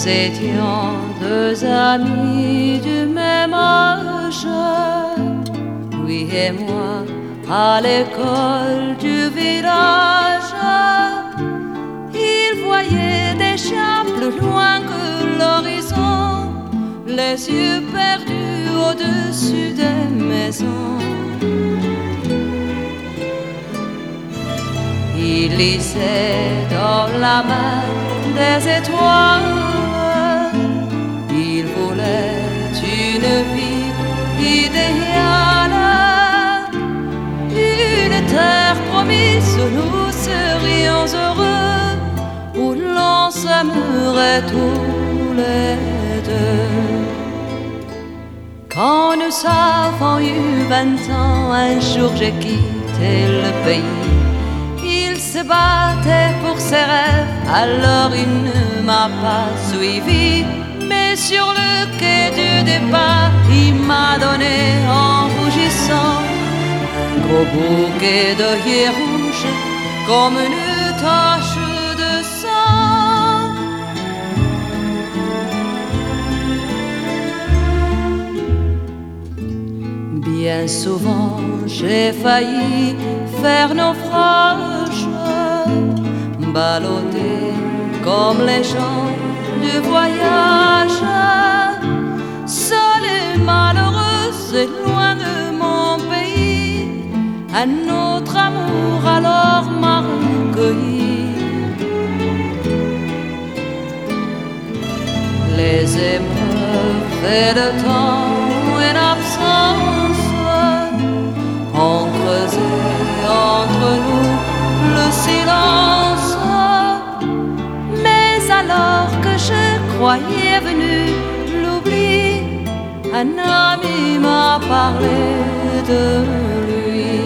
étions deux amis du même âge, lui et moi, à l'école du village. Il voyait déjà plus loin que l'horizon, les yeux perdus au-dessus des maisons. Il lisait dans la main des étoiles. Il voulait une vie idéale, une terre promise où nous serions heureux, où l'on s'aimerait tous les deux. Quand nous avons eu 20 ans, un jour j'ai quitté le pays. Il se battait pour ses rêves, alors il ne m'a pas suivi. Mais sur le quai du départ, il m'a donné en rougissant un gros bouquet d'œillets rouges comme une tache de sang. Bien souvent j'ai failli faire naufrage, ballotté comme les gens du voyage, seule et malheureuse et loin de mon pays. Un autre amour alors m'a recueilli. Les épreuves et le temps et l'absence ont creusé entre nous le silence. Mais alors que je croyais venu l'oubli, un ami m'a parlé de lui.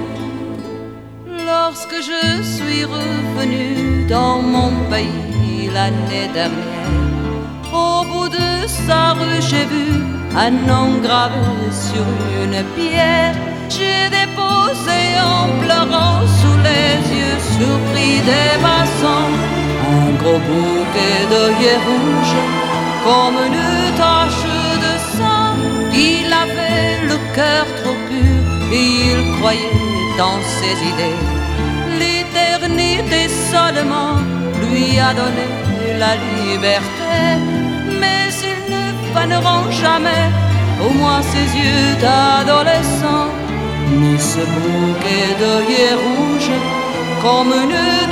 Lorsque je suis revenu dans mon pays l'année dernière, au bout de sa rue j'ai vu un nom gravé sur une pierre. J'ai déposé en pleurant sous les yeux surpris des passants un gros bouquet d'œillets rouges comme une tache de sang. Il avait le cœur trop pur et il croyait dans ses idées. L'éternité seulement lui a donné la liberté, mais ils ne faneront jamais au moins ses yeux d'adolescent, ni ce bouquet d'œillets rouges comme une